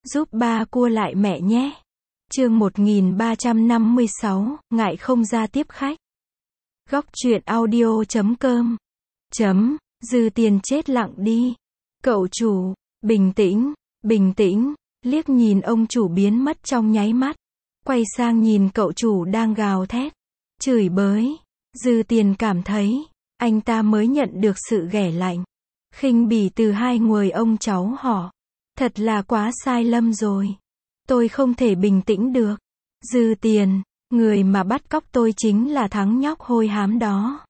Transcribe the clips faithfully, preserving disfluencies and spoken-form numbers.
Giúp ba cua lại mẹ nhé. Chương một nghìn ba trăm năm mươi sáu, ngại không ra tiếp khách. Góc truyện audio chấm com. Chấm, Dư Tiền chết lặng đi. Cậu chủ, bình tĩnh, bình tĩnh, liếc nhìn ông chủ biến mất trong nháy mắt. Quay sang nhìn cậu chủ đang gào thét, chửi bới. Dư Tiền cảm thấy, anh ta mới nhận được sự ghẻ lạnh, khinh bỉ từ hai người ông cháu họ. Thật là quá sai lầm rồi. Tôi không thể bình tĩnh được. Dư Tiền, người mà bắt cóc tôi chính là thằng nhóc hôi hám đó.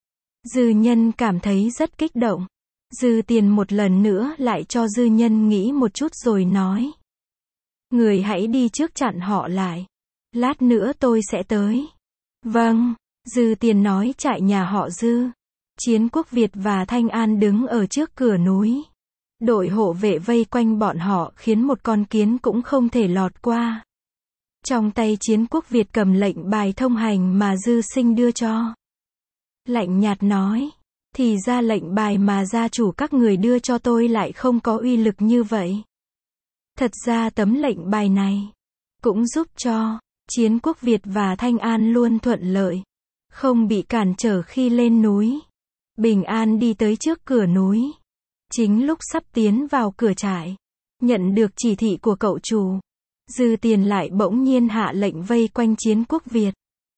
Dư Nhân cảm thấy rất kích động. Dư Tiền một lần nữa lại cho Dư Nhân nghĩ một chút rồi nói. Người hãy đi trước chặn họ lại. Lát nữa tôi sẽ tới. Vâng, Dư Tiền nói chạy nhà họ Dư. Chiến Quốc Việt và Thanh An đứng ở trước cửa núi. Đội hộ vệ vây quanh bọn họ khiến một con kiến cũng không thể lọt qua. Trong tay Chiến Quốc Việt cầm lệnh bài thông hành mà Dư Sinh đưa cho. Lạnh nhạt nói, thì ra lệnh bài mà gia chủ các người đưa cho tôi lại không có uy lực như vậy. Thật ra tấm lệnh bài này cũng giúp cho Chiến Quốc Việt và Thanh An luôn thuận lợi, không bị cản trở khi lên núi. Bình an đi tới trước cửa núi. Chính lúc sắp tiến vào cửa trại, nhận được chỉ thị của cậu chủ, Dư Tiền lại bỗng nhiên hạ lệnh vây quanh Chiến Quốc Việt.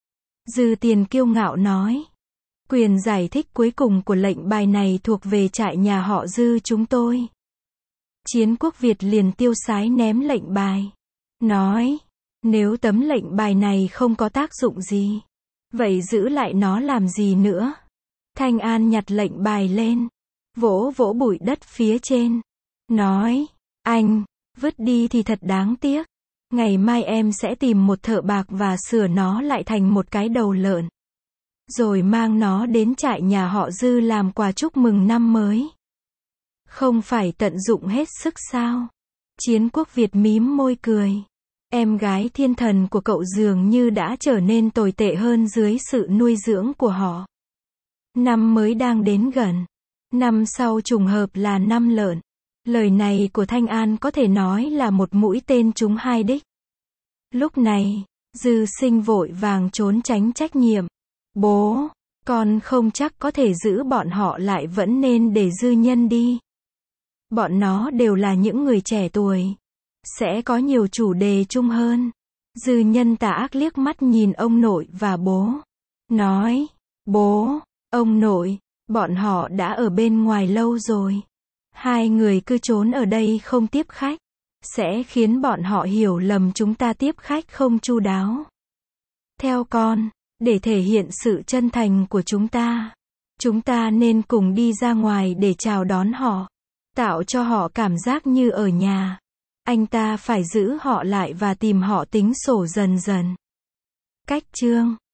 Dư Tiền kiêu ngạo nói, quyền giải thích cuối cùng của lệnh bài này thuộc về trại nhà họ Dư chúng tôi. Chiến Quốc Việt liền tiêu sái ném lệnh bài, nói, nếu tấm lệnh bài này không có tác dụng gì, vậy giữ lại nó làm gì nữa. Thanh An nhặt lệnh bài lên, vỗ vỗ bụi đất phía trên, nói, anh, vứt đi thì thật đáng tiếc. Ngày mai em sẽ tìm một thợ bạc và sửa nó lại thành một cái đầu lợn. Rồi mang nó đến trại nhà họ Dư làm quà chúc mừng năm mới. Không phải tận dụng hết sức sao? Chiến Quốc Việt mím môi cười. Em gái thiên thần của cậu dường như đã trở nên tồi tệ hơn dưới sự nuôi dưỡng của họ. Năm mới đang đến gần. Năm sau trùng hợp là năm lợn. Lời này của Thanh An có thể nói là một mũi tên trúng hai đích. Lúc này, Dư Sinh vội vàng trốn tránh trách nhiệm. Bố, con không chắc có thể giữ bọn họ lại, vẫn nên để Dư Nhân đi. Bọn nó đều là những người trẻ tuổi, sẽ có nhiều chủ đề chung hơn. Dư Nhân tà ác liếc mắt nhìn ông nội và bố. Nói, bố, ông nội, bọn họ đã ở bên ngoài lâu rồi. Hai người cứ trốn ở đây không tiếp khách, sẽ khiến bọn họ hiểu lầm chúng ta tiếp khách không chu đáo. Theo con, để thể hiện sự chân thành của chúng ta, chúng ta nên cùng đi ra ngoài để chào đón họ, tạo cho họ cảm giác như ở nhà. Anh ta phải giữ họ lại và tìm họ tính sổ dần dần. Cách chương